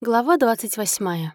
Глава 28.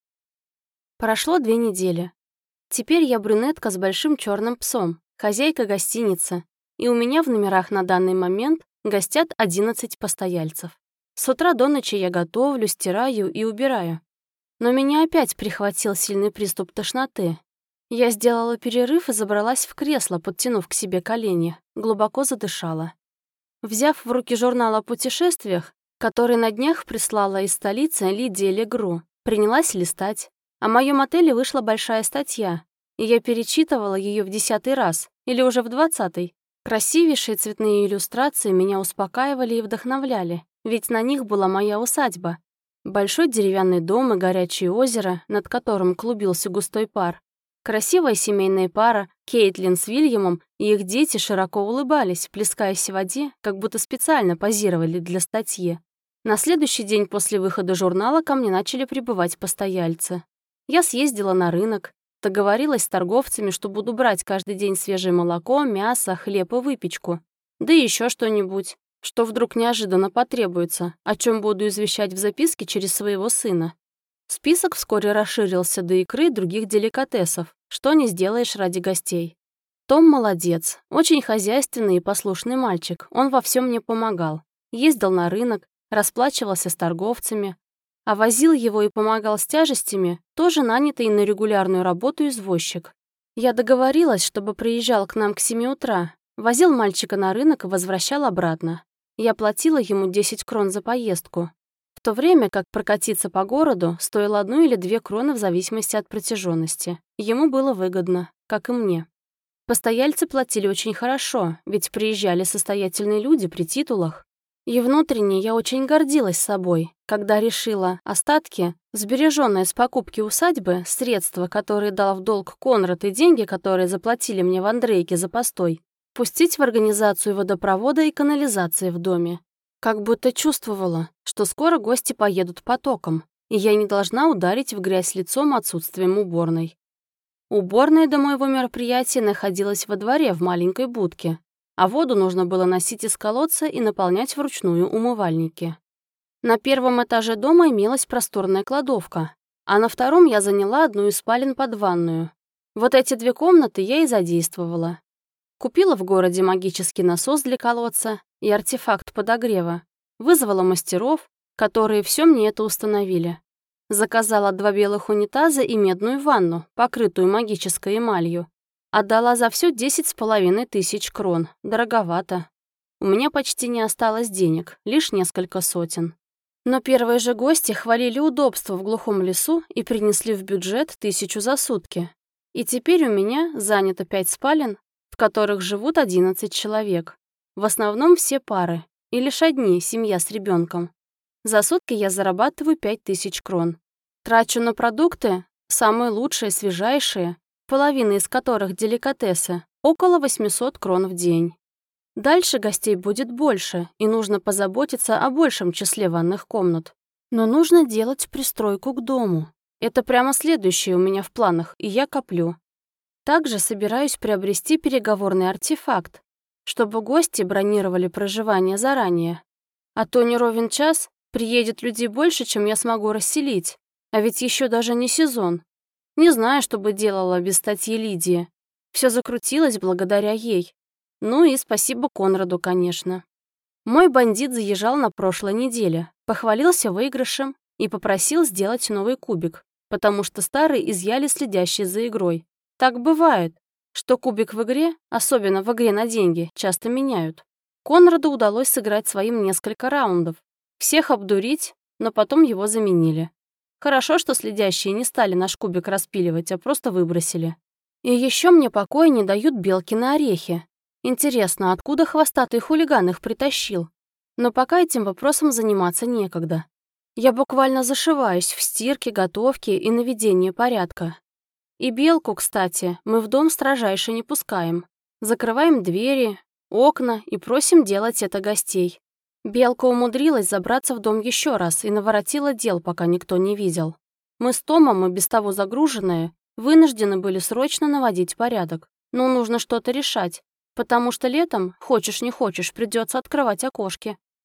Прошло 2 недели. Теперь я брюнетка с большим черным псом, хозяйка гостиницы, и у меня в номерах на данный момент гостят 11 постояльцев. С утра до ночи я готовлю, стираю и убираю. Но меня опять прихватил сильный приступ тошноты. Я сделала перерыв и забралась в кресло, подтянув к себе колени, глубоко задышала. Взяв в руки журнал о путешествиях, который на днях прислала из столицы Лидия Легру, принялась листать. О моем отеле вышла большая статья, и я перечитывала ее в 10-й раз, или уже в 20-й. Красивейшие цветные иллюстрации меня успокаивали и вдохновляли, ведь на них была моя усадьба. Большой деревянный дом и горячее озеро, над которым клубился густой пар. Красивая семейная пара, Кейтлин с Вильямом, и их дети широко улыбались, плескаясь в воде, как будто специально позировали для статьи. На следующий день после выхода журнала ко мне начали прибывать постояльцы. Я съездила на рынок, договорилась с торговцами, что буду брать каждый день свежее молоко, мясо, хлеб и выпечку. Да и еще что-нибудь, что вдруг неожиданно потребуется, о чем буду извещать в записке через своего сына. Список вскоре расширился до икры и других деликатесов, что не сделаешь ради гостей. Том молодец, очень хозяйственный и послушный мальчик, он во всем мне помогал. Ездил на рынок, расплачивался с торговцами, а возил его и помогал с тяжестями тоже нанятый на регулярную работу извозчик. Я договорилась, чтобы приезжал к нам к 7 утра, возил мальчика на рынок и возвращал обратно. Я платила ему 10 крон за поездку, в то время как прокатиться по городу стоило 1 или 2 кроны в зависимости от протяженности. Ему было выгодно, как и мне. Постояльцы платили очень хорошо, ведь приезжали состоятельные люди при титулах. И внутренне я очень гордилась собой, когда решила остатки, сбереженные с покупки усадьбы, средства, которые дал в долг Конрад и деньги, которые заплатили мне в Андрейке за постой, пустить в организацию водопровода и канализации в доме. Как будто чувствовала, что скоро гости поедут потоком, и я не должна ударить в грязь лицом отсутствием уборной. Уборная до моего мероприятия находилась во дворе в маленькой будке, а воду нужно было носить из колодца и наполнять вручную умывальники. На 1-м этаже дома имелась просторная кладовка, а на 2-м я заняла одну из спален под ванную. Вот эти 2 комнаты я и задействовала. Купила в городе магический насос для колодца и артефакт подогрева, вызвала мастеров, которые все мне это установили. Заказала 2 белых унитаза и медную ванну, покрытую магической эмалью. Отдала за все 10,5 тысяч крон. Дороговато. У меня почти не осталось денег, лишь несколько сотен. Но первые же гости хвалили удобство в глухом лесу и принесли в бюджет 1000 за сутки. И теперь у меня занято 5 спален, в которых живут 11 человек. В основном все пары, и лишь одни, семья с ребенком. За сутки я зарабатываю 5000 крон. Трачу на продукты, самые лучшие, свежайшие, половина из которых деликатесы, около 800 крон в день. Дальше гостей будет больше, и нужно позаботиться о большем числе ванных комнат. Но нужно делать пристройку к дому. Это прямо следующее у меня в планах, и я коплю. Также собираюсь приобрести переговорный артефакт, чтобы гости бронировали проживание заранее. А то не ровен час, приедет людей больше, чем я смогу расселить. А ведь еще даже не сезон. Не знаю, что бы делала без статьи Лидии. Все закрутилось благодаря ей. Ну и спасибо Конраду, конечно. Мой бандит заезжал на прошлой неделе, похвалился выигрышем и попросил сделать новый кубик, потому что старый изъяли следящие за игрой. Так бывает, что кубик в игре, особенно в игре на деньги, часто меняют. Конраду удалось сыграть своим несколько раундов, всех обдурить, но потом его заменили. Хорошо, что следящие не стали наш кубик распиливать, а просто выбросили. И еще мне покоя не дают белки на орехи. Интересно, откуда хвостатый хулиган их притащил? Но пока этим вопросом заниматься некогда. Я буквально зашиваюсь в стирке, готовке и наведении порядка. И белку, кстати, мы в дом строжайше не пускаем. Закрываем двери, окна и просим делать это гостей. Белка умудрилась забраться в дом еще раз и наворотила дел, пока никто не видел. Мы с Томом, и без того загруженные, вынуждены были срочно наводить порядок. Но нужно что-то решать, потому что летом, хочешь не хочешь, придется открывать окошки.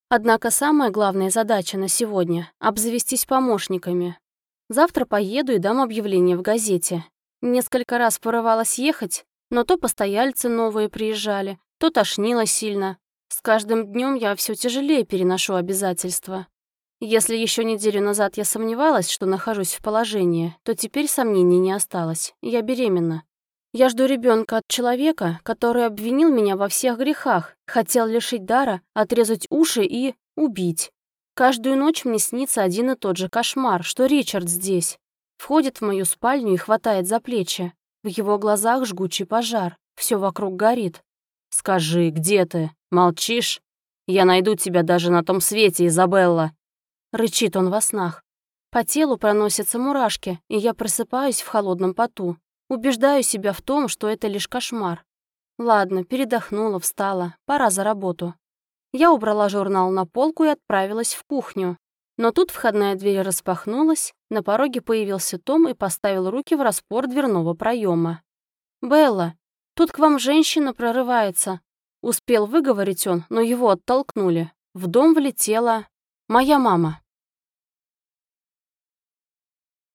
Однако самая главная задача на сегодня — обзавестись помощниками. Завтра поеду и дам объявление в газете. Несколько раз порывалась ехать, но то постояльцы новые приезжали, то тошнило сильно. С каждым днем я все тяжелее переношу обязательства. Если еще неделю назад я сомневалась, что нахожусь в положении, то теперь сомнений не осталось. Я беременна. Я жду ребенка от человека, который обвинил меня во всех грехах, хотел лишить дара, отрезать уши и убить. Каждую ночь мне снится один и тот же кошмар, что Ричард здесь. Входит в мою спальню и хватает за плечи. В его глазах жгучий пожар, все вокруг горит. «Скажи, где ты? Молчишь? Я найду тебя даже на том свете, Изабелла!» Рычит он во снах. По телу проносятся мурашки, и я просыпаюсь в холодном поту. Убеждаю себя в том, что это лишь кошмар. Ладно, передохнула, встала, пора за работу. Я убрала журнал на полку и отправилась в кухню. Но тут входная дверь распахнулась, на пороге появился Том и поставил руки в распор дверного проема. «Белла, тут к вам женщина прорывается». Успел выговорить он, но его оттолкнули. В дом влетела моя мама.